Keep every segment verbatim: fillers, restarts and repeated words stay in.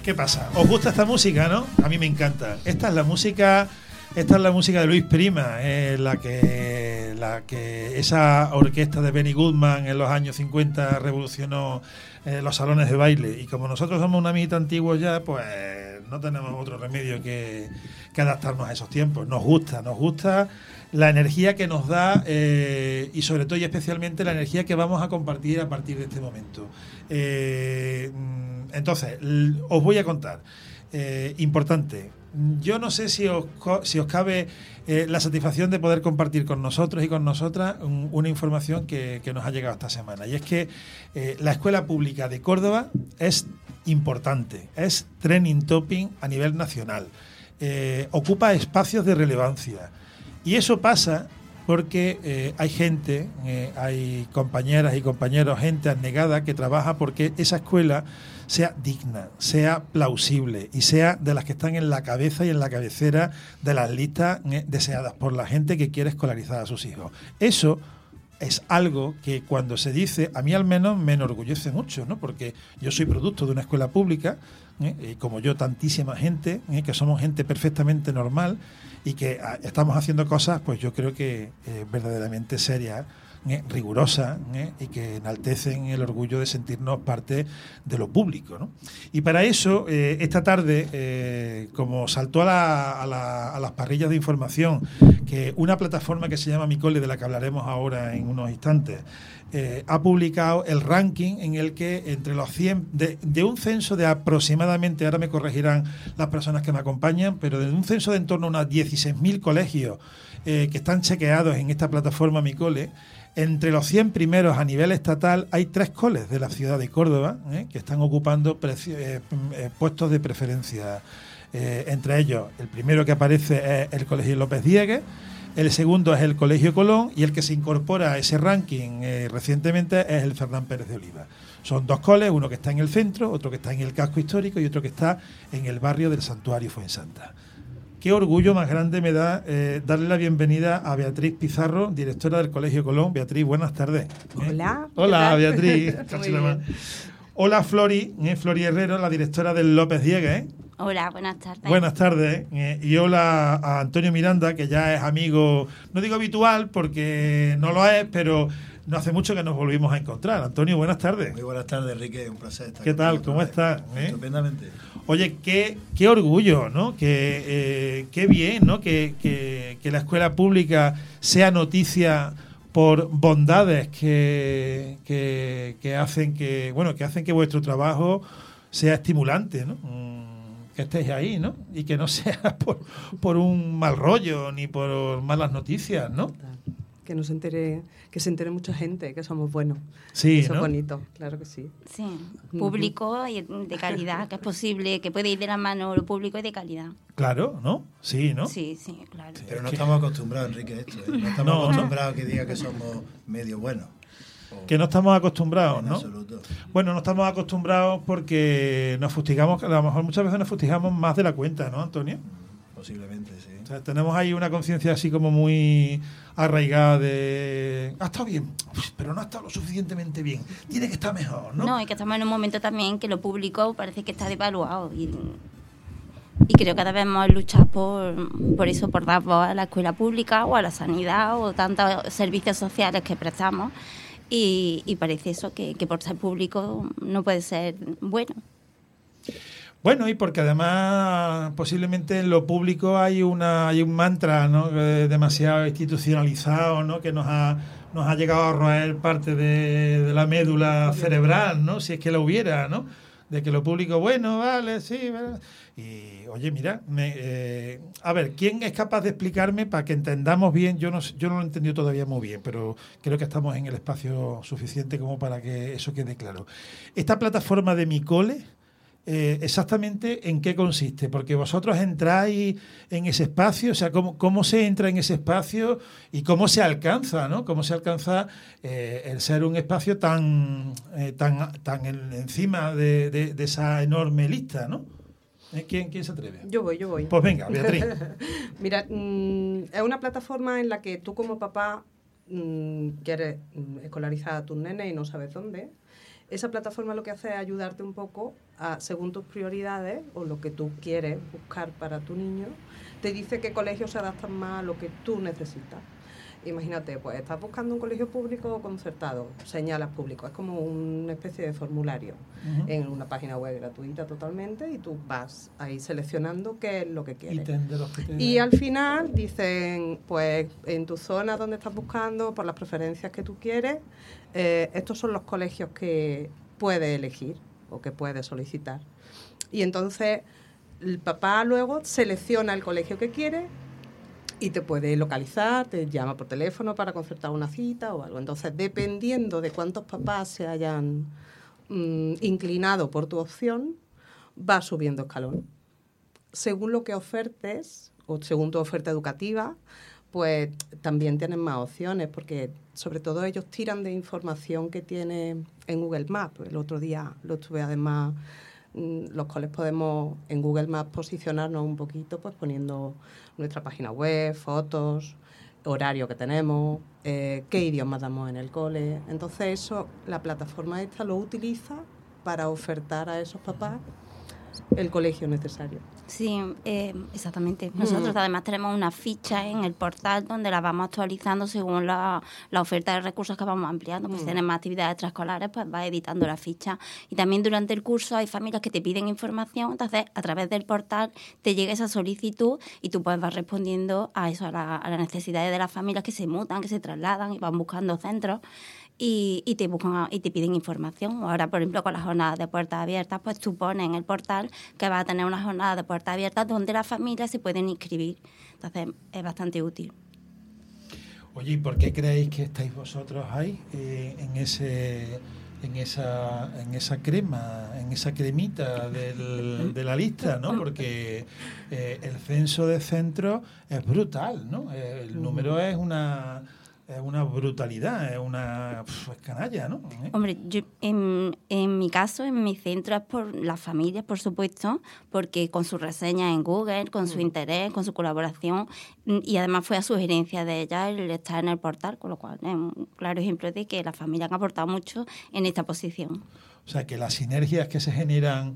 ¿Qué pasa? ¿Os gusta esta música, no? A mí me encanta. Esta es la música, esta es la música de Luis Prima, eh, la que, la que esa orquesta de Benny Goodman en los años cincuenta revolucionó eh, los salones de baile. Y como nosotros somos una amiguita antiguos ya, pues no tenemos otro remedio que, que adaptarnos a esos tiempos. Nos gusta, nos gusta la energía que nos da eh, y sobre todo y especialmente la energía que vamos a compartir a partir de este momento. Eh, entonces, l- os voy a contar. Eh, importante. Yo no sé si os, co- si os cabe eh, la satisfacción de poder compartir con nosotros y con nosotras un, una información que, que nos ha llegado esta semana. Y es que eh, la Escuela Pública de Córdoba es importante, es trending topic a nivel nacional, eh, ocupa espacios de relevancia. Y eso pasa porque eh, hay gente, eh, hay compañeras y compañeros, gente abnegada que trabaja porque esa escuela sea digna, sea plausible y sea de las que están en la cabeza y en la cabecera de las listas eh, deseadas por la gente que quiere escolarizar a sus hijos. Eso es algo que cuando se dice, a mí al menos me enorgullece mucho, ¿no? Porque yo soy producto de una escuela pública, ¿eh? Y como yo tantísima gente, ¿eh? Que somos gente perfectamente normal y que a, estamos haciendo cosas, pues yo creo que eh, verdaderamente serias, ¿eh? Rigurosas, ¿eh? Y que enaltecen el orgullo de sentirnos parte de lo público, ¿no? Y para eso, eh, esta tarde, eh, como saltó a, la, a, la, a las parrillas de información que una plataforma que se llama Mi Cole, de la que hablaremos ahora en unos instantes, eh, ha publicado el ranking en el que entre los cien, de, de un censo de aproximadamente, ahora me corregirán las personas que me acompañan, pero de un censo de en torno a unos dieciséis mil colegios eh, que están chequeados en esta plataforma Mi Cole, entre los cien primeros a nivel estatal hay tres coles de la ciudad de Córdoba eh, que están ocupando preci- eh, eh, puestos de preferencia. Eh, entre ellos, el primero que aparece es el Colegio López Diegues, el segundo es el Colegio Colón y el que se incorpora a ese ranking eh, recientemente es el Fernán Pérez de Oliva. Son dos coles, uno que está en el centro, otro que está en el casco histórico y otro que está en el barrio del Santuario Fuensanta. Qué orgullo más grande me da eh, darle la bienvenida a Beatriz Pizarro, directora del Colegio Colón. Beatriz, buenas tardes. Hola. ¿Eh? Hola, Beatriz. Muy bien. Hola, Flori, eh, Flori Herrero, la directora del López Diegues. ¿eh? Hola, buenas tardes. Buenas tardes. Eh, y hola a Antonio Miranda, que ya es amigo, no digo habitual porque no lo es, pero no hace mucho que nos volvimos a encontrar. Antonio, buenas tardes. Muy buenas tardes, Enrique. Un placer estar ¿Qué tal? contigo. ¿Cómo estás? ¿Eh? Estupendamente. Oye, qué, qué orgullo, ¿no? Que, eh, qué bien, ¿no? Que, que, que la escuela pública sea noticia por bondades que, que, que hacen que, bueno, que hacen que vuestro trabajo sea estimulante, ¿no? Mm, que estéis ahí, ¿no? Y que no sea por, por un mal rollo ni por malas noticias, ¿no? Que nos entere, que se entere mucha gente, que somos buenos. Sí, Eso ¿no? es bonito, claro que sí. Sí, público y de calidad, que es posible, que puede ir de la mano lo público y de calidad. Claro, ¿no? Sí, ¿no? Sí, sí, claro. Pero no estamos acostumbrados, Enrique, a esto. ¿eh? No estamos No, ¿no? acostumbrados a que diga que somos medio buenos. O- Que no estamos acostumbrados, en ¿no? absoluto. Bueno, no estamos acostumbrados porque nos fustigamos, a lo mejor muchas veces nos fustigamos más de la cuenta, ¿no, Antonio? Posiblemente, sí. O sea, tenemos ahí una conciencia así como muy arraigada de... Ha estado bien, pero no ha estado lo suficientemente bien. Tiene que estar mejor, ¿no? No, y que estamos en un momento también que lo público parece que está devaluado y, y creo que cada vez más luchar por, por eso, por dar voz a la escuela pública o a la sanidad o tantos servicios sociales que prestamos y, y parece eso, que, que por ser público no puede ser bueno. Bueno, y porque además posiblemente en lo público hay una hay un mantra, ¿no? Eh, demasiado institucionalizado, ¿no? Que nos ha nos ha llegado a roer parte de, de la médula cerebral, ¿no? Si es que la hubiera, ¿no? De que lo público, bueno, vale, sí, vale. Y oye, mira, me, eh, a ver, ¿quién es capaz de explicarme para que entendamos bien? Yo no, yo no lo he entendido todavía muy bien, pero creo que estamos en el espacio suficiente como para que eso quede claro. Esta plataforma de Mi Cole, Eh, exactamente en qué consiste, porque vosotros entráis en ese espacio, o sea, cómo, cómo se entra en ese espacio y cómo se alcanza, ¿no? Cómo se alcanza eh, el ser un espacio tan eh, tan tan en, encima de, de, de esa enorme lista, ¿no? ¿Eh? ¿Quién, ¿Quién se atreve? Yo voy, yo voy. Pues venga, Beatriz. Mira, mmm, es una plataforma en la que tú como papá mmm, quieres escolarizar a tus nenes y no sabes dónde. esa plataforma lo que hace es ayudarte un poco a, según tus prioridades o lo que tú quieres buscar para tu niño, te dice qué colegios se adaptan más a lo que tú necesitas. Imagínate, pues estás buscando un colegio público o concertado, señalas público, es como una especie de formulario uh-huh. en una página web gratuita totalmente y tú vas ahí seleccionando qué es lo que quieres. Y, y al final dicen, pues en tu zona donde estás buscando, por las preferencias que tú quieres, eh, estos son los colegios que puedes elegir o que puedes solicitar. Y entonces el papá luego selecciona el colegio que quiere y te puede localizar, te llama por teléfono para concertar una cita o algo. Entonces, dependiendo de cuántos papás se hayan mmm, inclinado por tu opción, va subiendo escalón. Según lo que ofertes, o según tu oferta educativa, pues también tienes más opciones, porque sobre todo ellos tiran de información que tiene en Google Maps. El otro día lo estuve además... Los coles podemos en Google Maps posicionarnos un poquito pues poniendo nuestra página web, fotos, horario que tenemos, eh, qué idiomas damos en el cole. Entonces eso, la plataforma esta lo utiliza para ofertar a esos papás el colegio necesario. Sí, eh, exactamente. Nosotros mm. además tenemos una ficha en el portal donde la vamos actualizando según la, la oferta de recursos que vamos ampliando. Pues mm. si tenemos actividades extraescolares, pues vas editando la ficha. Y también durante el curso hay familias que te piden información, entonces a través del portal te llega esa solicitud y tú pues vas respondiendo a eso, a, la, a las necesidades de las familias que se mutan, que se trasladan y van buscando centros. Y, y te buscan y te piden información. Ahora, por ejemplo, con las jornadas de puertas abiertas, pues tú pones en el portal que vas a tener una jornada de puertas abiertas donde las familias se pueden inscribir. Entonces, es bastante útil. Oye, ¿y por qué creéis que estáis vosotros ahí eh, en ese en esa en esa crema, en esa cremita del, de la lista, ¿no? Porque eh, el censo de centros es brutal, ¿no? El número es una es una brutalidad, es una pf, es canalla, ¿no? ¿Eh? Hombre, yo, en, en mi caso, en mi centro es por las familias, por supuesto, porque con sus reseñas en Google, con su interés, con su colaboración, y además fue a sugerencia de ella el estar en el portal, con lo cual es un claro ejemplo de que las familias han aportado mucho en esta posición. O sea, que las sinergias que se generan,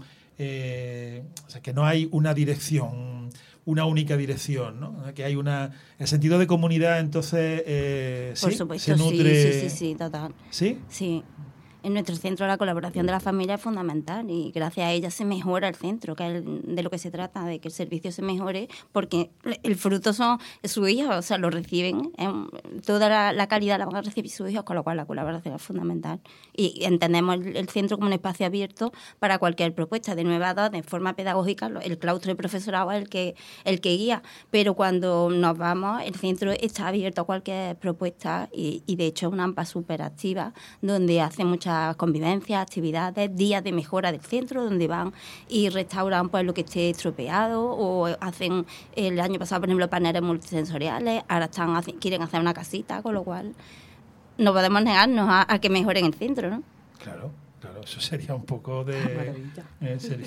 eh, o sea, que no hay una dirección, una única dirección, ¿no? Que hay una... El sentido de comunidad, entonces, eh, Por ¿sí? supuesto, se nutre... sí, sí, sí, sí, total. ¿Sí? Sí. En nuestro centro la colaboración de la familia es fundamental y gracias a ella se mejora el centro, que es de lo que se trata, de que el servicio se mejore, porque el fruto son sus hijos, o sea, lo reciben, eh, toda la, la calidad la van a recibir sus hijos, con lo cual la colaboración es fundamental. Y entendemos el, el centro como un espacio abierto para cualquier propuesta, de nueve a dos, de forma pedagógica, el claustro de profesorado es el que, el que guía, pero cuando nos vamos, el centro está abierto a cualquier propuesta y, y de hecho es una AMPA súper activa, donde hace muchas convivencias, actividades, días de mejora del centro donde van y restauran pues lo que esté estropeado o hacen el año pasado por ejemplo paneles multisensoriales, ahora están quieren hacer una casita, con lo cual no podemos negarnos a, a que mejoren el centro, ¿no? Claro. Claro, eso sería un poco de... Maravilla. Eh, sería...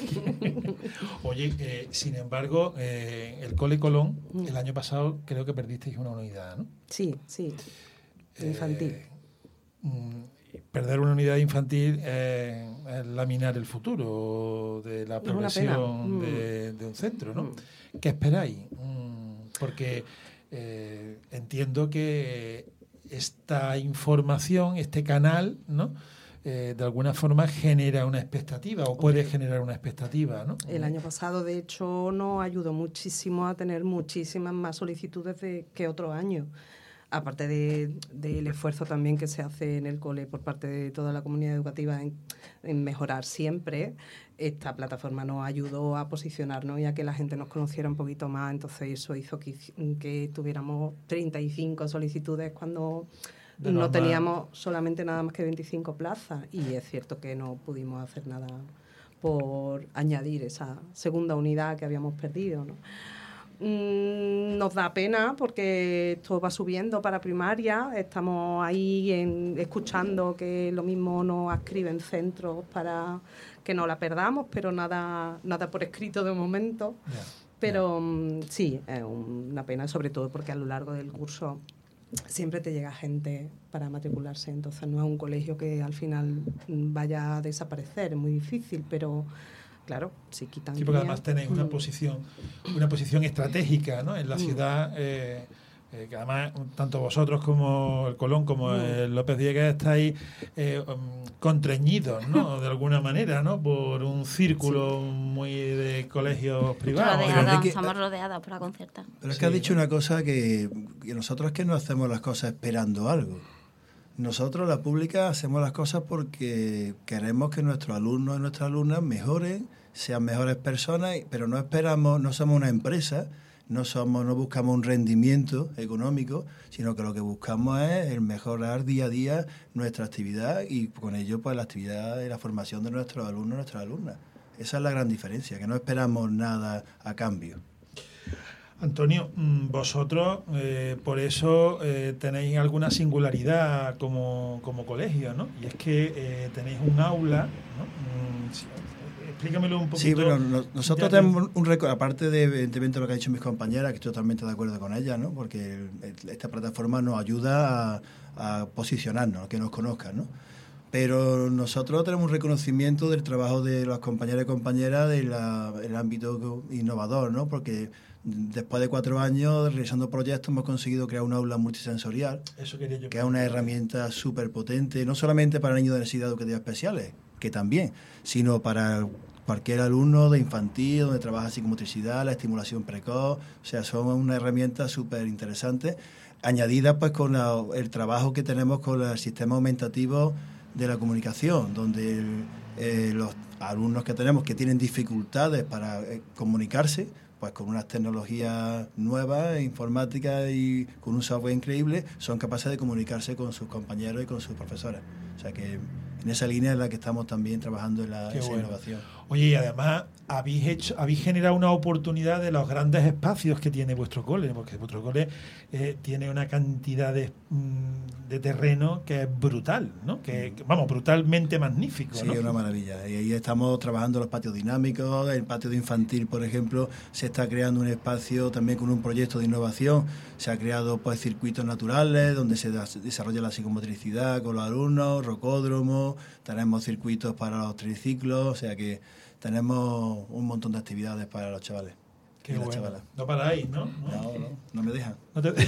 Oye, eh, sin embargo, eh, el Cole Colón, el año pasado creo que perdisteis una unidad, ¿no? Sí, sí, infantil. Eh, mm, perder una unidad infantil eh, es laminar el futuro de la progresión de, de un centro, ¿no? Mm. ¿Qué esperáis? Mm, porque eh, entiendo que esta información, este canal, ¿no? Eh, de alguna forma genera una expectativa o puede generar una expectativa, ¿no? El año pasado, de hecho, nos ayudó muchísimo a tener muchísimas más solicitudes de, que otro año. Aparte de, del esfuerzo también que se hace en el cole por parte de toda la comunidad educativa en, en mejorar siempre, esta plataforma nos ayudó a posicionarnos y a que la gente nos conociera un poquito más. Entonces eso hizo que, que tuviéramos treinta y cinco solicitudes cuando no normal. Teníamos solamente nada más que veinticinco plazas. Y es cierto que no pudimos hacer nada por añadir esa segunda unidad que habíamos perdido, ¿no? Nos da pena porque esto va subiendo para primaria, estamos ahí en, escuchando que lo mismo nos adscriben centros para que no la perdamos, pero nada nada por escrito de momento. Yeah, pero yeah. sí, es una pena, sobre todo porque a lo largo del curso siempre te llega gente para matricularse, entonces no es un colegio que al final vaya a desaparecer, es muy difícil, pero claro, si quitan... Sí, porque además tenéis una posición, una posición estratégica, ¿no?, en la ciudad, eh, eh, que además tanto vosotros como el Colón como el López Dieguez estáis eh, um, contrañidos, ¿no?, de alguna manera, ¿no?, por un círculo sí. muy de colegios privados. Rodeados, que, estamos rodeados por la Concerta. Pero es sí, que has dicho ¿no? una cosa que, que nosotros es que no hacemos las cosas esperando algo. Nosotros, la pública, hacemos las cosas porque queremos que nuestros alumnos y nuestras alumnas mejoren, sean mejores personas, pero no esperamos, no somos una empresa, no somos, no buscamos un rendimiento económico, sino que lo que buscamos es el mejorar día a día nuestra actividad y con ello pues la actividad y la formación de nuestros alumnos y nuestras alumnas. Esa es la gran diferencia, que no esperamos nada a cambio. Antonio, vosotros eh, por eso eh, tenéis alguna singularidad como, como colegio, ¿no? Y es que eh, tenéis un aula, ¿no? Mm, sí, explícamelo un poquito. Sí, bueno, no, nosotros ya, tenemos un récord, aparte de evidentemente lo que han dicho mis compañeras, que estoy totalmente de acuerdo con ellas, ¿no? Porque el, esta plataforma nos ayuda a, a posicionarnos, a que nos conozcan, ¿no? Pero nosotros tenemos un reconocimiento del trabajo de las compañeras y compañeras del ámbito innovador, ¿no? Porque después de cuatro años realizando proyectos hemos conseguido crear un aula multisensorial, Eso quería yo que es una herramienta súper potente, no solamente para niños de necesidades educativas especiales, que también, sino para cualquier alumno de infantil, donde trabaja psicomotricidad, la estimulación precoz, o sea, son una herramienta súper interesante, añadida pues con la, el trabajo que tenemos con el sistema aumentativo de la comunicación, donde el, eh, los alumnos que tenemos que tienen dificultades para eh, comunicarse, pues con unas tecnologías nuevas, informáticas y con un software increíble, son capaces de comunicarse con sus compañeros y con sus profesores. O sea que en esa línea es la que estamos también trabajando en la, esa bueno. innovación. Oye, y además habéis hecho, habéis generado una oportunidad de los grandes espacios que tiene vuestro cole, porque vuestro cole eh, tiene una cantidad de, de terreno que es brutal, ¿no? Que, que vamos, brutalmente magnífico, Sí, ¿no? es una maravilla. Y ahí estamos trabajando los patios dinámicos, el patio de infantil, por ejemplo, se está creando un espacio también con un proyecto de innovación. Se ha creado pues circuitos naturales donde se desarrolla la psicomotricidad con los alumnos, rocódromos, tenemos circuitos para los triciclos, o sea que tenemos un montón de actividades para los chavales. Qué bueno. Chavalas. No paráis, ¿no? No, no, no, no me dejan. No, te...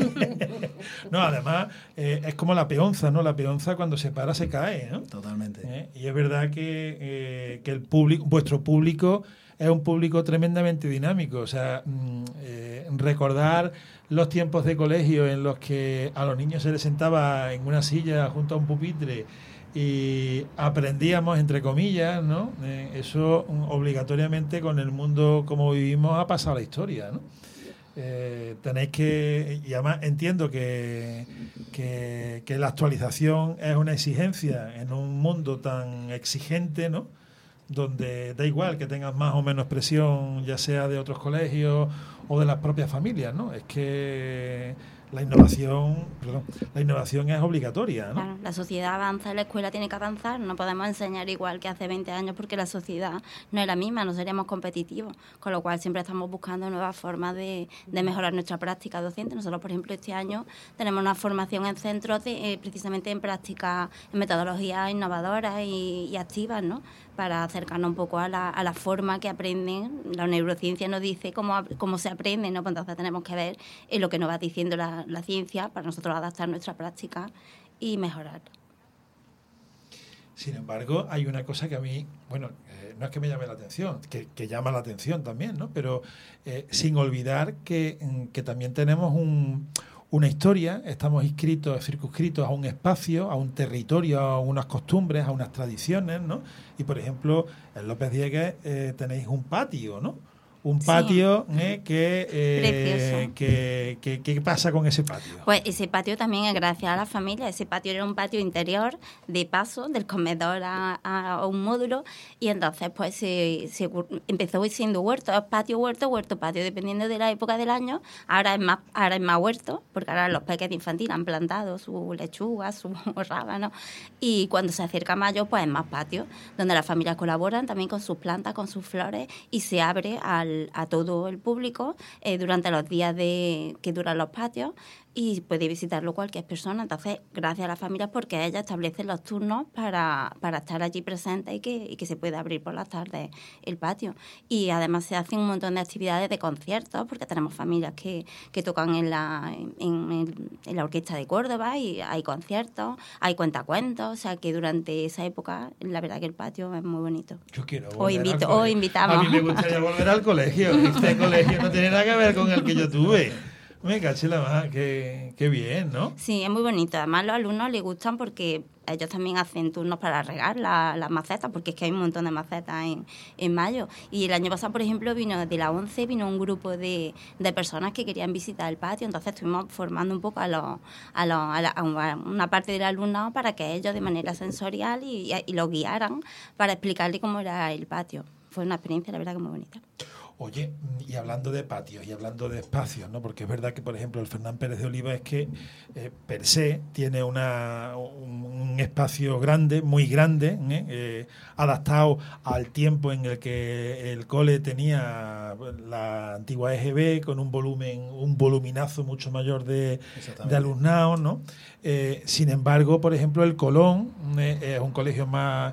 no además, eh, es como la peonza, ¿no? La peonza cuando se para se cae, ¿no? Totalmente. ¿Eh? Y es verdad que, eh, que el público, vuestro público es un público tremendamente dinámico. O sea, mm, eh, recordar los tiempos de colegio en los que a los niños se les sentaba en una silla junto a un pupitre y aprendíamos, entre comillas, ¿no? Eh, eso obligatoriamente con el mundo como vivimos ha pasado la historia, ¿no? Eh, tenéis que, y además entiendo que, que, que la actualización es una exigencia en un mundo tan exigente, ¿no? Donde da igual que tengas más o menos presión, ya sea de otros colegios o de las propias familias, ¿no? Es que la innovación, perdón, la innovación es obligatoria, ¿no? Claro, la sociedad avanza, la escuela tiene que avanzar, no podemos enseñar igual que hace veinte años porque la sociedad no es la misma, no seríamos competitivos, con lo cual siempre estamos buscando nuevas formas de, de mejorar nuestra práctica docente. Nosotros, por ejemplo, este año tenemos una formación en centros de, eh, precisamente en prácticas, en metodologías innovadoras y, y activas, ¿no? Para acercarnos un poco a la, a la forma que aprenden. La neurociencia nos dice cómo, cómo se aprende, ¿no? Pues entonces tenemos que ver en lo que nos va diciendo la, la ciencia para nosotros adaptar nuestra práctica y mejorar. Sin embargo, hay una cosa que a mí, bueno, eh, no es que me llame la atención, que, que llama la atención también, ¿no? Pero eh, sin olvidar que, que también tenemos un... una historia, estamos inscritos, circunscritos a un espacio, a un territorio, a unas costumbres, a unas tradiciones, ¿no? Y, por ejemplo, en López Dieguez eh, tenéis un patio, ¿no? Un patio sí. eh, que, eh, que, que... ¿Qué pasa con ese patio? Pues ese patio también es gracias a la familia. Ese patio era un patio interior de paso del comedor a, a un módulo y entonces pues se, se empezó siendo huerto, patio, huerto, huerto, patio, dependiendo de la época del año. Ahora es más, ahora es más huerto, porque ahora los peques de infantil han plantado su lechuga, su rábano, y cuando se acerca mayo pues es más patio, donde las familias colaboran también con sus plantas, con sus flores y se abre al a todo el público eh, durante los días de que duran los patios y puede visitarlo cualquier persona. Entonces, gracias a las familias, porque ellas establecen los turnos para, para estar allí presentes y que, y que se pueda abrir por las tardes el patio. Y además se hacen un montón de actividades de conciertos, porque tenemos familias que, que tocan en la, en, en, en la Orquesta de Córdoba y hay conciertos, hay cuentacuentos, o sea que durante esa época, la verdad que el patio es muy bonito. Yo quiero volver Os invito, al os colegio. invitamos. A mí me gustaría volver al colegio. Este colegio no tiene nada que ver con el que yo tuve. Me caché la más, qué, qué bien, ¿no? Sí, es muy bonito. Además, los alumnos les gustan porque ellos también hacen turnos para regar la, las macetas, porque es que hay un montón de macetas en, en mayo. Y el año pasado, por ejemplo, vino de la once, vino un grupo de, de personas que querían visitar el patio. Entonces estuvimos formando un poco a, los, a, los, a, la, a una parte del alumnado para que ellos de manera sensorial y, y, y los guiaran para explicarle cómo era el patio. Fue una experiencia, la verdad, que muy bonita. Oye, y hablando de patios y hablando de espacios, ¿no? Porque es verdad que, por ejemplo, el Fernán Pérez de Oliva es que, eh, per se, tiene una, un, un espacio grande, muy grande, ¿eh? Eh, adaptado al tiempo en el que el cole tenía la antigua E G B, con un volumen, un voluminazo mucho mayor de, de alumnado, ¿no? Eh, sin embargo, por ejemplo, el Colón eh, es un colegio más...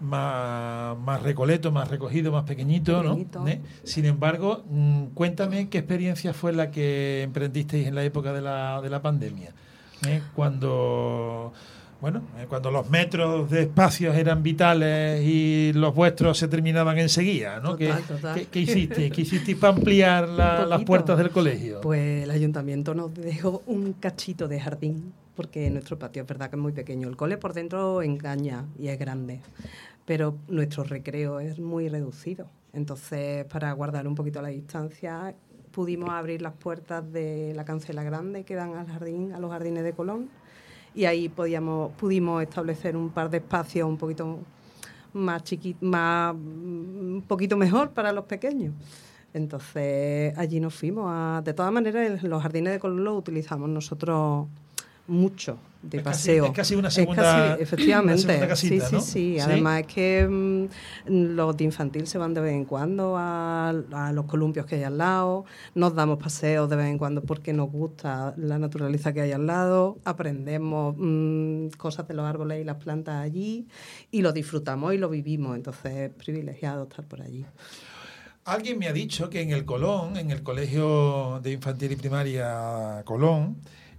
Más, más recoleto, más recogido, más pequeñito, pequeñito. ¿no? ¿Eh? Sin embargo, mmm, cuéntame qué experiencia fue la que emprendisteis en la época de la, de la pandemia, ¿eh? Cuando, bueno, eh, cuando los metros de espacios eran vitales y los vuestros se terminaban enseguida, ¿no? Total, ¿Qué, total. ¿qué, ¿Qué hicisteis? ¿Qué hicisteis para ampliar la, las puertas del colegio? Pues el ayuntamiento nos dejó un cachito de jardín, porque nuestro patio es verdad que es muy pequeño. El cole por dentro engaña y es grande, pero nuestro recreo es muy reducido. Entonces, para guardar un poquito la distancia, pudimos abrir las puertas de la cancela grande que dan al jardín, a los jardines de Colón, y ahí podíamos, pudimos establecer un par de espacios un poquito más chiquitos, más, un poquito mejor para los pequeños. Entonces, allí nos fuimos. A, de todas maneras, los jardines de Colón los utilizamos nosotros mucho de es paseo. Casi, es casi una segunda, es casi, efectivamente. una segunda casita, sí, ¿no? sí, sí. Además es que mmm, los de infantil se van de vez en cuando a, a los columpios que hay al lado, nos damos paseos de vez en cuando porque nos gusta la naturaleza que hay al lado, aprendemos mmm, cosas de los árboles y las plantas allí y lo disfrutamos y lo vivimos. Entonces es privilegiado estar por allí. Alguien me ha dicho que en el Colón, en el Colegio de Infantil y Primaria Colón,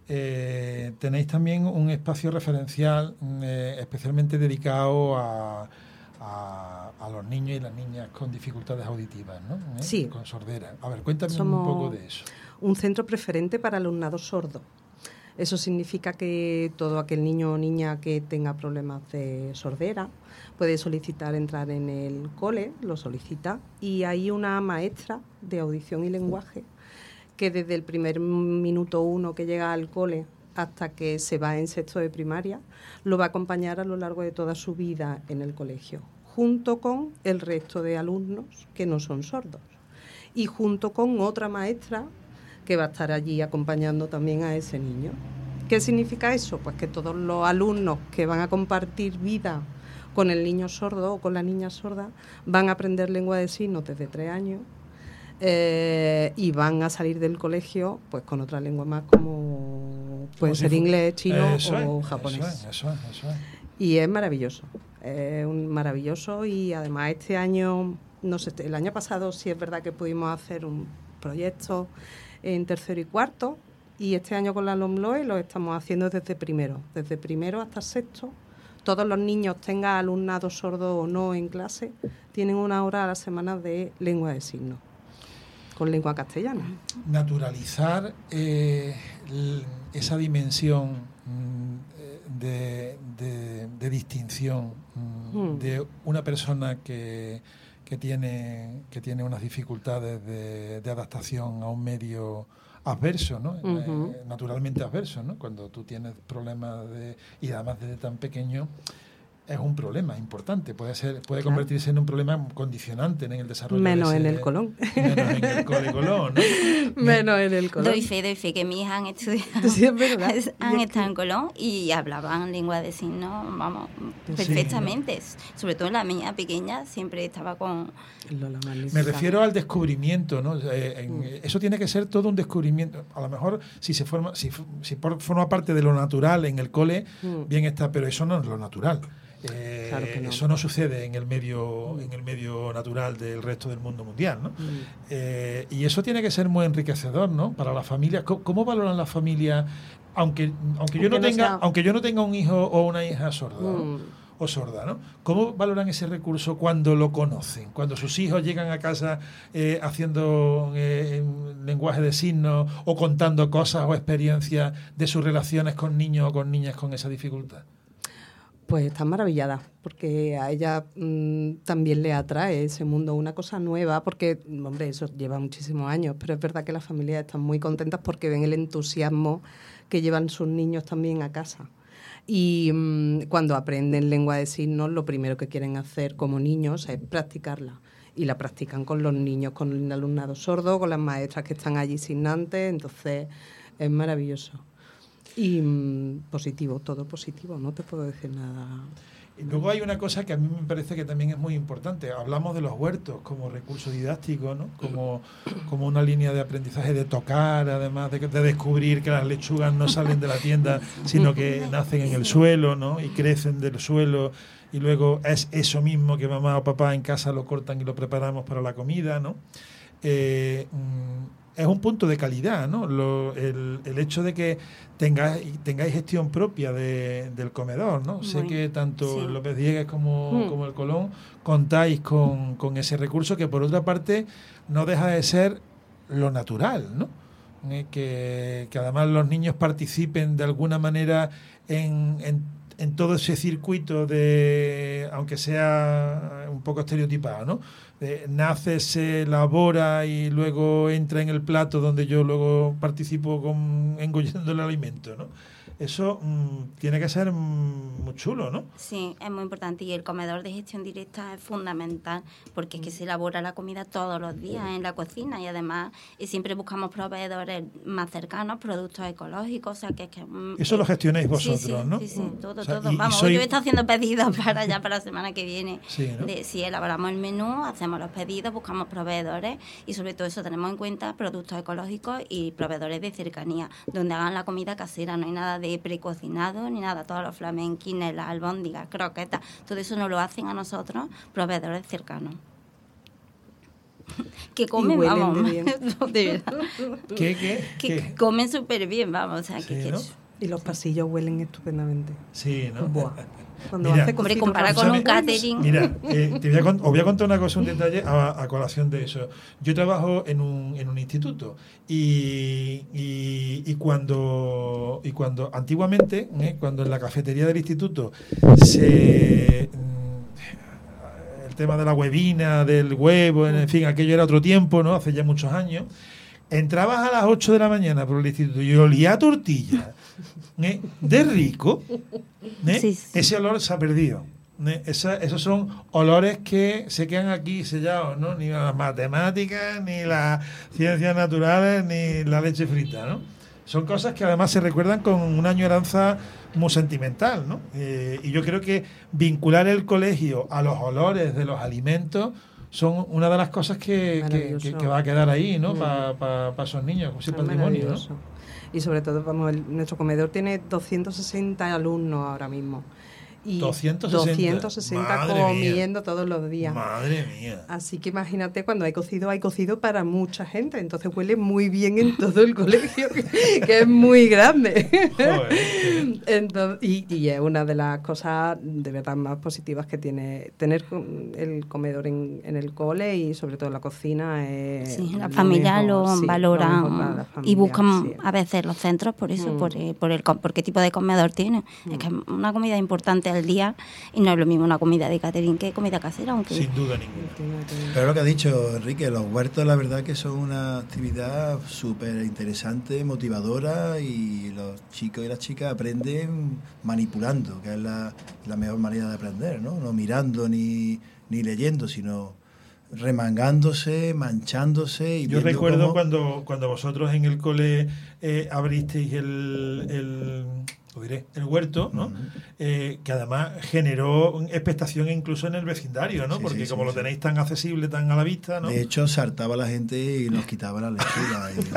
Eh, tenéis también un espacio referencial eh, especialmente dedicado a, a, a los niños y las niñas con dificultades auditivas, ¿no? ¿Eh? Sí. Con sordera. A ver, cuéntame Somos un poco de eso. Un centro preferente para alumnado sordo. Eso significa que todo aquel niño o niña que tenga problemas de sordera puede solicitar entrar en el cole, lo solicita, y hay una maestra de audición y lenguaje que desde el primer minuto uno que llega al cole hasta que se va en sexto de primaria, lo va a acompañar a lo largo de toda su vida en el colegio, junto con el resto de alumnos que no son sordos y junto con otra maestra que va a estar allí acompañando también a ese niño. ¿Qué significa eso? Pues que todos los alumnos que van a compartir vida con el niño sordo o con la niña sorda van a aprender lengua de signos desde tres años. Eh, y van a salir del colegio pues con otra lengua más como puede ser si inglés, chino eso o es, japonés. Eso es, eso es, eso es. Y es maravilloso, es un maravilloso y además este año, no sé, el año pasado sí es verdad que pudimos hacer un proyecto en tercero y cuarto y este año con la LOMLOE lo estamos haciendo desde primero, desde primero hasta sexto. Todos los niños, tengan alumnado sordo o no en clase, tienen una hora a la semana de lengua de signos, con lengua castellana. Naturalizar eh, esa dimensión de, de, de distinción mm. de una persona que, que, tiene, que tiene unas dificultades de, de adaptación a un medio adverso, ¿no? Uh-huh. eh, naturalmente adverso, ¿no? Cuando tú tienes problemas de, y además desde tan pequeño es un problema importante, puede ser puede claro. convertirse en un problema condicionante en el desarrollo. Menos de ese, en el Colón. Menos en el cole Colón, ¿no? Menos en el Colón. Doy fe, doy fe que mis hijas han estudiado, sí, es verdad. han estado en Colón y hablaban lengua de signos, vamos, perfectamente. Sí, ¿no? Sobre todo la mía pequeña siempre estaba con... Me refiero al descubrimiento, ¿no? Eh, en, mm. Eso tiene que ser todo un descubrimiento. A lo mejor si se forma, si, si por, forma parte de lo natural en el cole, mm. bien está, pero eso no es lo natural. Eh, claro que no. Eso no sucede en el medio mm. en el medio natural del resto del mundo mundial, ¿no? Mm. Eh, y eso tiene que ser muy enriquecedor, ¿no? Para las familias. ¿Cómo, cómo valoran las familias, aunque aunque yo no, no tenga sea... aunque yo no tenga un hijo o una hija sorda, ¿no? mm. o sorda, ¿no? ¿Cómo valoran ese recurso cuando lo conocen? Cuando sus hijos llegan a casa eh, haciendo eh, lenguaje de signos o contando cosas o experiencias de sus relaciones con niños o con niñas con esa dificultad. Pues están maravilladas, porque a ella mmm, también le atrae ese mundo, una cosa nueva, porque, hombre, eso lleva muchísimos años, pero es verdad que las familias están muy contentas porque ven el entusiasmo que llevan sus niños también a casa. Y mmm, cuando aprenden lengua de signos, lo primero que quieren hacer como niños es practicarla. Y la practican con los niños, con el alumnado sordo, con las maestras que están allí signantes, entonces es maravilloso. Y mmm, positivo, todo positivo, no te puedo decir nada. Y luego hay una cosa que a mí me parece que también es muy importante. Hablamos de los huertos como recurso didáctico, ¿no? Como, como una línea de aprendizaje de tocar, además de, de descubrir que las lechugas no salen de la tienda, sino que nacen en el suelo, ¿no? Y crecen del suelo, y luego es eso mismo que mamá o papá en casa lo cortan y lo preparamos para la comida, ¿no? Eh, es un punto de calidad, ¿no? Lo, el, el hecho de que tengáis, tengáis gestión propia de, del comedor, ¿no? Muy, sé que tanto sí. López Diegues como, mm. como el Colón contáis con, con ese recurso que, por otra parte, no deja de ser lo natural, ¿no? Eh, que, que además los niños participen de alguna manera en, en, en todo ese circuito de, aunque sea un poco estereotipado, ¿no? Eh, nace, se elabora y luego entra en el plato donde yo luego participo con engullendo el alimento, ¿no? Eso mmm, tiene que ser mmm, muy chulo, ¿no? Sí, es muy importante, y el comedor de gestión directa es fundamental porque es que se elabora la comida todos los días en la cocina, y además y siempre buscamos proveedores más cercanos, productos ecológicos, o sea que es que... Mmm, eso lo gestionáis vosotros, sí, sí, ¿no? Sí, sí, todo, o sea, todo. Y, Vamos, y soy... yo estoy haciendo pedidos para ya para la semana que viene. Sí, ¿no? De, si elaboramos el menú, hacemos los pedidos, buscamos proveedores, y sobre todo eso tenemos en cuenta productos ecológicos y proveedores de cercanía, donde hagan la comida casera, no hay nada de precocinado ni nada, todos los flamenquines, las albóndigas, croquetas, todo eso nos lo hacen a nosotros proveedores cercanos. Que comen, vamos, de, bien. de verdad. ¿Qué, qué? Que ¿Qué? comen súper bien, vamos, o sea, sí, que, que ¿no? Y los pasillos huelen estupendamente. Sí, ¿no? Buah. Cuando mira, hace hombre, compara con un catering. Mira, eh, te voy a cont- os voy a contar una cosa, un detalle a, a colación de eso. Yo trabajo en un, en un instituto y, y, y cuando y cuando antiguamente, eh, cuando en la cafetería del instituto se mm, el tema de la huevina, del huevo, en fin, aquello era otro tiempo, ¿no? Hace ya muchos años. Entrabas a las ocho de la mañana por el instituto y olía a tortilla, ¿eh? De rico, ¿eh? Sí, sí. Ese olor se ha perdido, ¿eh? Esa, esos son olores que se quedan aquí sellados, ¿no? Ni las matemáticas, ni las ciencias naturales, ni la leche frita, ¿no? Son cosas que además se recuerdan con una añoranza muy sentimental, ¿no? Eh, y yo creo que vincular el colegio a los olores de los alimentos son una de las cosas que, que, que, que va a quedar ahí, ¿no? Mm. Para pa, pa esos niños, ese patrimonio, ¿no? Y sobre todo, vamos, el, nuestro comedor tiene doscientos sesenta alumnos ahora mismo. Y doscientos sesenta, doscientos sesenta comiendo mía. Todos los días. Madre mía. Así que imagínate, cuando hay cocido, hay cocido para mucha gente. Entonces huele muy bien en todo el colegio, que, que es muy grande. Joder. Entonces, y, y es una de las cosas de verdad más positivas que tiene tener el comedor en, en el cole, y sobre todo en la cocina. Es sí, la familia lo, sí, lo valoran familia, y buscan sí. a veces los centros por eso, mm. por, por el por qué tipo de comedor tiene. Mm. Es que es una comida importante del día, y no es lo mismo una comida de catering que comida casera, aunque... Sin duda ninguna. Pero lo que ha dicho Enrique, los huertos la verdad que son una actividad súper interesante, motivadora, y los chicos y las chicas aprenden manipulando, que es la, la mejor manera de aprender, ¿no? No mirando ni, ni leyendo, sino remangándose, manchándose. Y yo recuerdo cómo... cuando, cuando vosotros en el cole eh, abristeis el... el lo diré, el huerto, ¿no? Uh-huh. eh, que además generó expectación incluso en el vecindario, ¿no? Sí, porque sí, como sí, lo sí. tenéis tan accesible, tan a la vista, ¿no? De hecho, saltaba la gente y nos quitaba la lechuga. Y,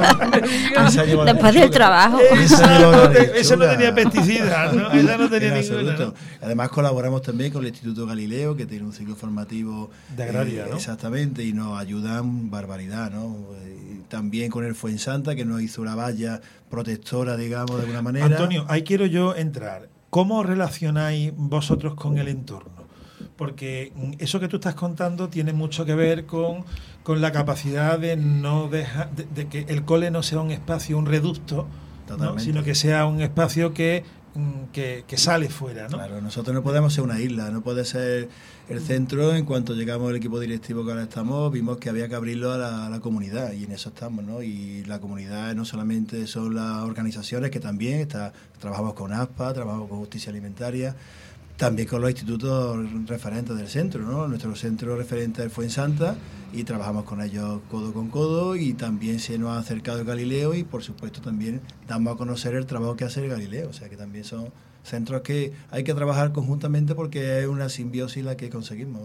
después del trabajo. Esa no, te, esa no tenía pesticidas, ¿no? Esa no tenía ninguna, ¿no? Además colaboramos también con el Instituto Galileo, que tiene un ciclo formativo de agraria, eh, ¿no? Exactamente, y nos ayudan barbaridad, ¿no? Y también con el Fuensanta, que nos hizo una valla protectora, digamos, de alguna manera. Antonio, ahí quiero yo entrar. ¿Cómo relacionáis vosotros con el entorno? Porque eso que tú estás contando tiene mucho que ver con, con la capacidad de no dejar de, de que el cole no sea un espacio, un reducto, ¿no? Sino que sea un espacio que, que, que sale fuera, ¿no? Claro, nosotros no podemos ser una isla, no puede ser el centro. En cuanto llegamos al equipo directivo que ahora estamos, vimos que había que abrirlo a la, a la comunidad, y en eso estamos, ¿no? Y la comunidad no solamente son las organizaciones, que también está, trabajamos con ASPA, trabajamos con Justicia Alimentaria, también con los institutos referentes del centro, ¿no? Nuestro centro referente es el Fuensanta, y trabajamos con ellos codo con codo, y también se nos ha acercado el Galileo, y por supuesto también damos a conocer el trabajo que hace el Galileo, o sea que también son centros que hay que trabajar conjuntamente porque es una simbiosis la que conseguimos.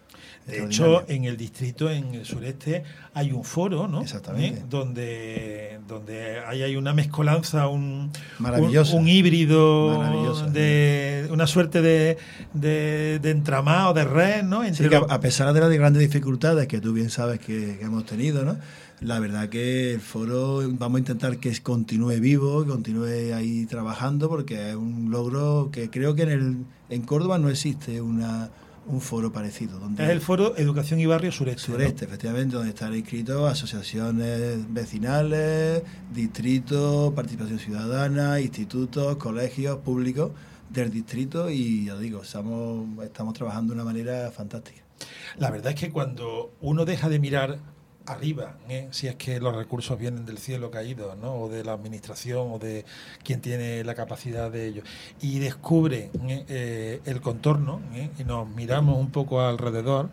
De hecho, en el distrito, en el sureste, hay un foro, ¿no? Exactamente. ¿Eh? Donde, donde hay, hay una mezcolanza, un, Maravilloso. un, un híbrido, Maravilloso, de una suerte de, de, de entramado, de red, ¿no? Entre sí, que los... a pesar de las grandes dificultades que tú bien sabes que, que hemos tenido, ¿no? La verdad que el foro vamos a intentar que continúe vivo, que continúe ahí trabajando, porque es un logro que creo que en el en Córdoba no existe una un foro parecido. Donde es el foro Educación y Barrio Sureste. Sureste, ¿no? Efectivamente, donde están inscritos asociaciones vecinales, distritos, participación ciudadana, institutos, colegios públicos del distrito, y ya digo, estamos, estamos trabajando de una manera fantástica. La verdad es que cuando uno deja de mirar arriba, ¿eh? si es que los recursos vienen del cielo caído, ¿no? O de la administración, o de quien tiene la capacidad de ello, y descubre ¿eh? Eh, el contorno, ¿eh? y nos miramos un poco alrededor,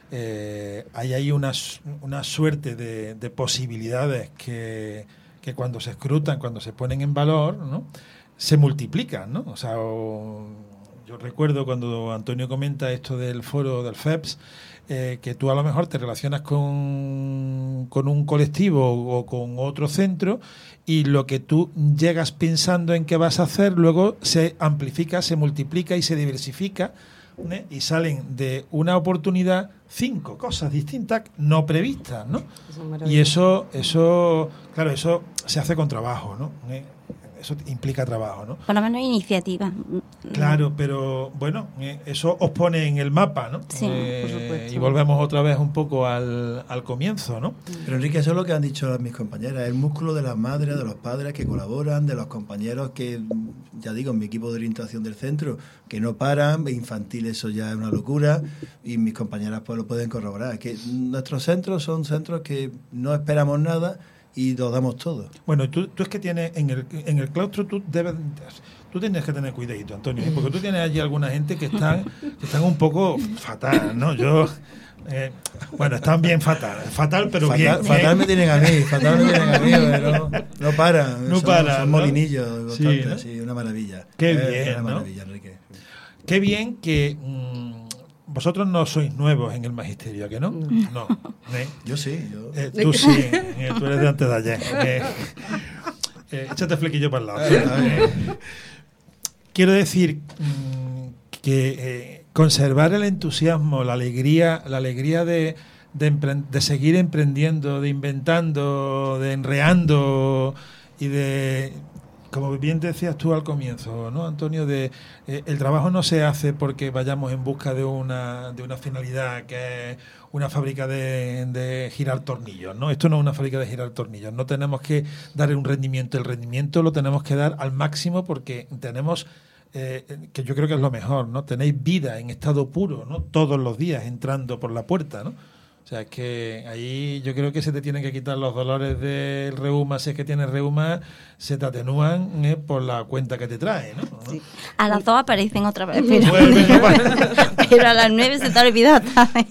eh, hay ahí una, una suerte de, de posibilidades que, que cuando se escrutan, cuando se ponen en valor, ¿no? se multiplican, ¿no? O sea, o, yo recuerdo cuando Antonio comenta esto del foro del F E P S, Eh, que tú a lo mejor te relacionas con, con un colectivo o con otro centro, y lo que tú llegas pensando en qué vas a hacer luego se amplifica, se multiplica y se diversifica, ¿eh? Y salen de una oportunidad cinco cosas distintas no previstas, ¿no? Y eso, eso, claro, eso se hace con trabajo, ¿no? ¿Eh? Eso implica trabajo, ¿no? Por lo menos iniciativa. Claro, pero bueno, eh, eso os pone en el mapa, ¿no? Sí, eh, por supuesto. Y volvemos otra vez un poco al, al comienzo, ¿no? Pero Enrique, eso es lo que han dicho mis compañeras, el músculo de las madres, de los padres que colaboran, de los compañeros que, ya digo, en mi equipo de orientación del centro, que no paran, infantil eso ya es una locura, y mis compañeras pues lo pueden corroborar, que nuestros centros son centros que no esperamos nada y lo damos todo. Bueno, tú, tú es que tienes en el, en el claustro, tú debes, tú tienes que tener cuidadito, Antonio, ¿eh? Porque tú tienes allí alguna gente que están, que están un poco fatal, ¿no? Yo, eh, bueno, están bien fatal, fatal, pero fatal, bien. Fatal bien. me tienen a mí, fatal me tienen a mí, no, no paran, no son, paran, son ¿no? molinillos constantes, Sí, ¿no? sí, una maravilla. Qué es, bien, una ¿no? maravilla, Enrique. Qué bien que mmm, vosotros no sois nuevos en el magisterio, ¿a que no? No. ¿eh? Yo sí, yo... Eh, tú sí, eh, tú eres de antes de ayer. Eh, eh, échate flequillo para el lado. Eh, quiero decir mmm, que eh, conservar el entusiasmo, la alegría, la alegría de, de, empre- de seguir emprendiendo, de inventando, de enreando y de... Como bien decías tú al comienzo, ¿no, Antonio? De eh, el trabajo no se hace porque vayamos en busca de una de una finalidad que es una fábrica de, de girar tornillos, ¿no? Esto no es una fábrica de girar tornillos. No tenemos que dar un rendimiento. El rendimiento lo tenemos que dar al máximo porque tenemos eh, que yo creo que es lo mejor, ¿no? Tenéis vida en estado puro, ¿no? Todos los días entrando por la puerta, ¿no? O sea, es que ahí yo creo que se te tienen que quitar los dolores del reuma, si es que tienes reuma, se te atenúan eh, por la cuenta que te trae, ¿no? Sí. A las dos aparecen otra vez, pero, Vuelven, ¿no? pero a las nueve se te ha olvidado.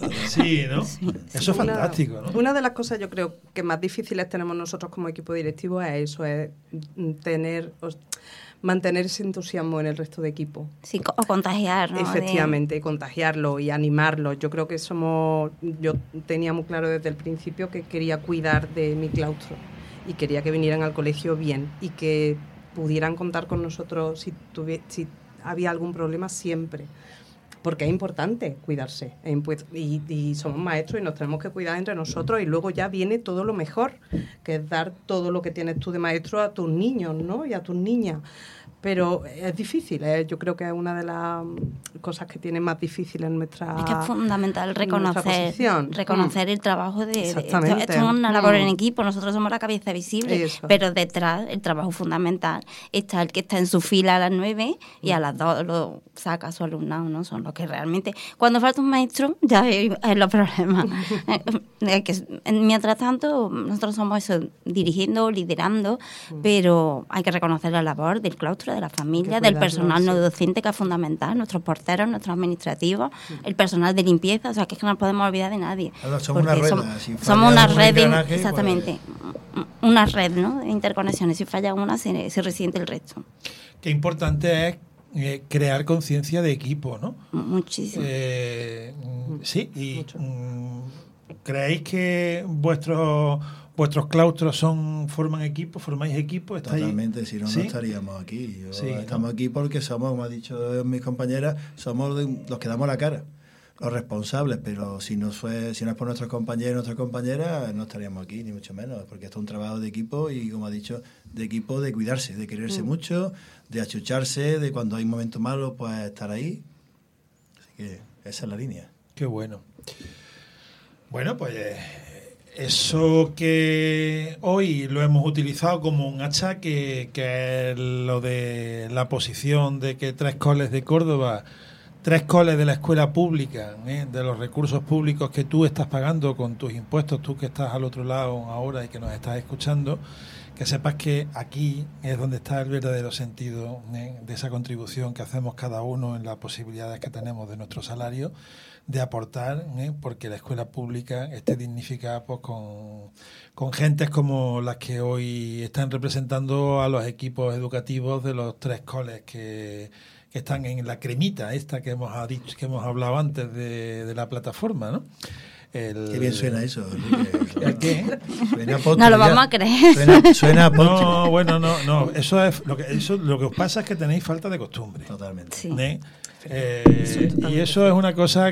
Sí, ¿no? Sí. Eso es Una- fantástico, ¿no? Una de las cosas yo creo que más difíciles tenemos nosotros como equipo directivo es eso, es mm, tener, os- mantener ese entusiasmo en el resto de equipo. Sí, o contagiar, ¿no? Efectivamente, y contagiarlo y animarlo. Yo creo que somos, yo tenía muy claro desde el principio que quería cuidar de mi claustro y quería que vinieran al colegio bien y que pudieran contar con nosotros si, tuvi- si había algún problema siempre. Porque es importante cuidarse. es impu- Y, y somos maestros y nos tenemos que cuidar entre nosotros y luego ya viene todo lo mejor, que es dar todo lo que tienes tú de maestro a tus niños, ¿no? Y a tus niñas. Pero es difícil, ¿eh? Yo creo que es una de las cosas que tiene más difícil en nuestra Es que es fundamental en nuestra reconocer posición. reconocer Mm. el trabajo de, de esto, Exactamente. esto es una labor Mm. en equipo, nosotros somos la cabeza visible, Eso. pero detrás el trabajo fundamental está el que está en su fila a las nueve y a las dos lo saca a su alumnado, ¿no? Son los que realmente, cuando falta un maestro ya hay, hay los problemas. Eh, que, mientras tanto nosotros somos eso, dirigiendo, liderando, pero hay que reconocer la labor del claustro, de la familia, Hay que del cuidarlo, personal no sí. docente, que es fundamental, nuestros porteros, nuestros administrativos, el personal de limpieza, o sea, que es que no nos podemos olvidar de nadie. Ahora somos una Porque rueda, som- si falla somos una un red, de- engranaje, pues- exactamente, una red, ¿no? De interconexiones. Si falla una, se, se resiente el resto. Qué importante es eh, crear conciencia de equipo, ¿no? Muchísimo. Eh, mm, sí, y Mucho. mm, ¿creéis que vuestros vuestros claustros son forman equipo, formáis equipo? ¿Estáis- Totalmente, si no, ¿Sí? no estaríamos aquí. Yo- Sí, ¿no? estamos aquí porque somos, como ha dicho mis compañeras, somos de- los que damos la cara, los responsables, pero si no, fue, si no es por nuestros compañeros y nuestras compañeras, no estaríamos aquí, ni mucho menos, porque esto es un trabajo de equipo y, como ha dicho, de equipo de cuidarse, de quererse mucho, de achucharse, de cuando hay un momento malo, pues estar ahí. Así que esa es la línea. Qué bueno. Bueno, pues eh, eso que hoy lo hemos utilizado como un achaque, que es lo de la posición de que tres coles de Córdoba, tres coles de la escuela pública, ¿eh? de los recursos públicos que tú estás pagando con tus impuestos, tú que estás al otro lado ahora y que nos estás escuchando, que sepas que aquí es donde está el verdadero sentido ¿eh? de esa contribución que hacemos cada uno en las posibilidades que tenemos de nuestro salario, de aportar, ¿eh? porque la escuela pública esté dignificada pues, con, con gentes como las que hoy están representando a los equipos educativos de los tres coles que, que están en la cremita esta que hemos, dicho, que hemos hablado antes de, de la plataforma, ¿no? El... Qué bien suena eso, Enrique. ¿El qué? Suena a postre No lo ya. vamos a creer. Suena, suena a postre. No, bueno, no, no. Eso es lo que eso lo que os pasa es que tenéis falta de costumbre. Totalmente. Sí. ¿eh? Eh, y eso es una cosa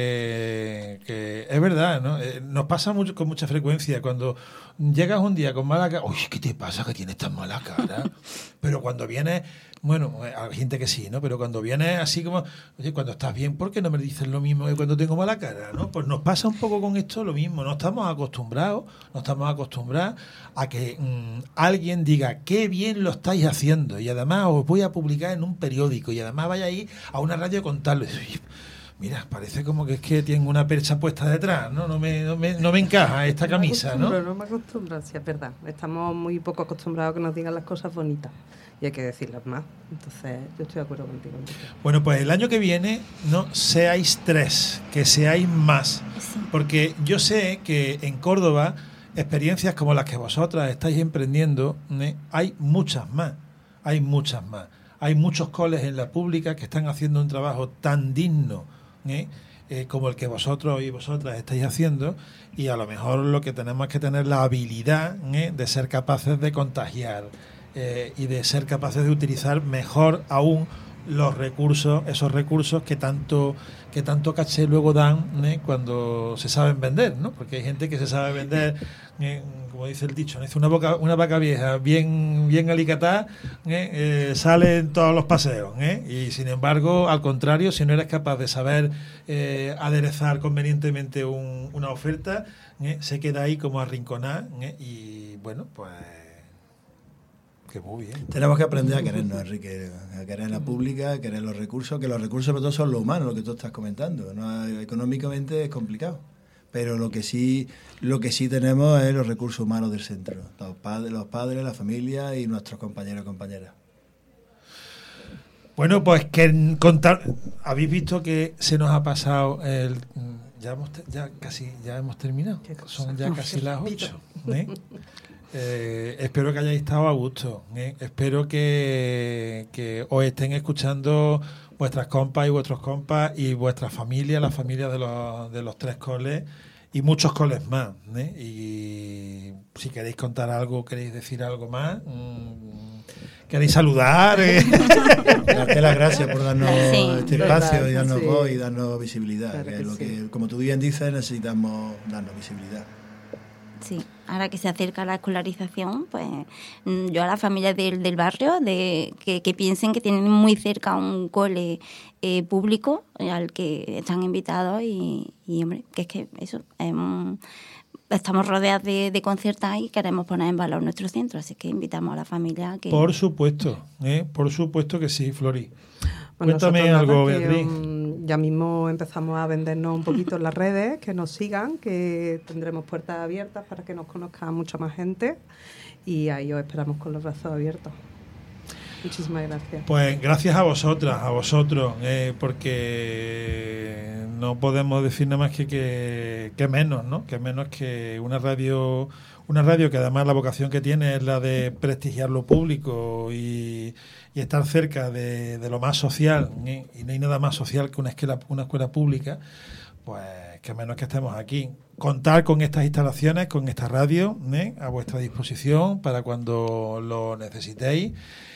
que, que es verdad, ¿no? Eh, nos pasa mucho, con mucha frecuencia cuando llegas un día con mala cara. Uy, ¿qué te pasa que tienes tan mala cara? Pero cuando vienes, bueno, hay gente que sí, ¿no? Pero cuando vienes así como, oye, cuando estás bien, ¿por qué no me dices lo mismo que cuando tengo mala cara? ¿No? Pues nos pasa un poco con esto lo mismo. No estamos acostumbrados, no estamos acostumbrados a que mmm, alguien diga qué bien lo estáis haciendo y además os voy a publicar en un periódico y además vaya a ir a una radio a contarlo. Y, mira, parece como que es que tienen una percha puesta detrás, ¿no? No me, no me, no me encaja esta camisa, ¿no? No me acostumbro, sí, es verdad. Estamos muy poco acostumbrados a que nos digan las cosas bonitas y hay que decirlas más. Entonces, yo estoy de acuerdo contigo. Enrique. Bueno, pues el año que viene no seáis tres, que seáis más. Sí. Porque yo sé que en Córdoba experiencias como las que vosotras estáis emprendiendo, ¿eh? hay muchas más, hay muchas más. Hay muchos coles en la pública que están haciendo un trabajo tan digno ¿eh? Eh, como el que vosotros y vosotras estáis haciendo, y a lo mejor lo que tenemos es que tener la habilidad ¿eh? de ser capaces de contagiar eh, y de ser capaces de utilizar mejor aún los recursos, esos recursos que tanto que tanto caché luego dan ¿eh? cuando se saben vender, ¿no? Porque hay gente que se sabe vender, eh, como dice el dicho, ¿no? Dice una, boca, una vaca vieja bien bien alicatada ¿eh? Eh, sale en todos los paseos ¿eh? Y sin embargo, al contrario, si no eres capaz de saber eh, aderezar convenientemente un, una oferta, ¿eh? se queda ahí como arrinconada ¿eh? Y bueno, pues que muy bien. Tenemos que aprender a querernos, Enrique, a querer la pública, a querer los recursos, que los recursos sobre todo son lo humano, lo que tú estás comentando, ¿no? Económicamente es complicado, pero lo que sí lo que sí tenemos es los recursos humanos del centro, los padres, los padres, la familia y nuestros compañeros y compañeras. Bueno, pues que contar, habéis visto que se nos ha pasado el ya hemos ya casi ya hemos terminado, son ya casi las ocho, ¿eh? Eh, espero que hayáis estado a gusto, ¿eh? Espero que, que os estén escuchando vuestras compas y vuestros compas y vuestras familias, las familias de los, de los tres coles y muchos coles más, ¿eh? Y si queréis contar algo, queréis decir algo más, mmm, queréis saludar, ¿eh? Darte las gracias por darnos Sí. este espacio Verdad, y darnos sí. voz y darnos visibilidad, Claro que que es lo sí. que, como tú bien dices, necesitamos darnos visibilidad. Sí, ahora que se acerca la escolarización, pues mm, yo a las familias del, del barrio de que, que piensen que tienen muy cerca un cole eh, público al que están invitados y, y hombre, que es que eso, em, estamos rodeados de, de concertas y queremos poner en valor nuestro centro, así que invitamos a la familia a que... Por supuesto, ¿eh? Por supuesto que sí, Flori. Bueno, Cuéntame nosotros algo, nada, que, Beatriz. um, ya mismo empezamos a vendernos un poquito en las redes, que nos sigan, que tendremos puertas abiertas para que nos conozca mucha más gente y ahí os esperamos con los brazos abiertos. Muchísimas gracias. Pues gracias a vosotras, a vosotros, eh, porque no podemos decir nada más que, que, que menos, ¿no? Que menos que una radio, una radio que además la vocación que tiene es la de prestigiar lo público y, y estar cerca de, de lo más social, ¿eh? Y no hay nada más social que una escuela, una escuela pública, pues que menos que estemos aquí. Contar con estas instalaciones, con esta radio, ¿eh? A vuestra disposición para cuando lo necesitéis.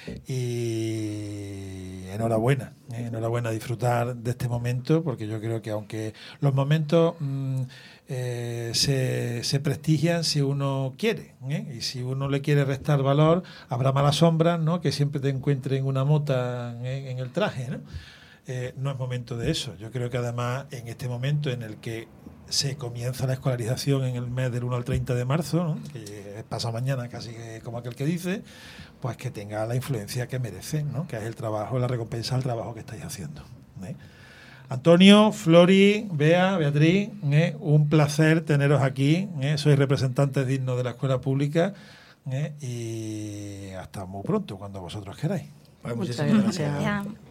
Y enhorabuena, ¿eh? Enhorabuena, disfrutar de este momento, porque yo creo que aunque los momentos mmm, eh, se, se prestigian si uno quiere, ¿eh? Y si uno le quiere restar valor, habrá malas sombras, ¿no? Que siempre te encuentren una mota en, en el traje, ¿no? Eh, no es momento de eso. Yo creo que además en este momento en el que se comienza la escolarización en el mes del uno al treinta de marzo, ¿no? Que es pasado mañana, casi como aquel que dice, pues que tenga la influencia que merece, ¿no? Que es el trabajo, la recompensa al trabajo que estáis haciendo, ¿eh? Antonio, Flori, Bea, Beatriz, ¿eh? Un placer teneros aquí, ¿eh? Sois representantes dignos de la escuela pública, ¿eh? Y hasta muy pronto, cuando vosotros queráis. Pues Muchas muchísimas gracias. gracias. Ya.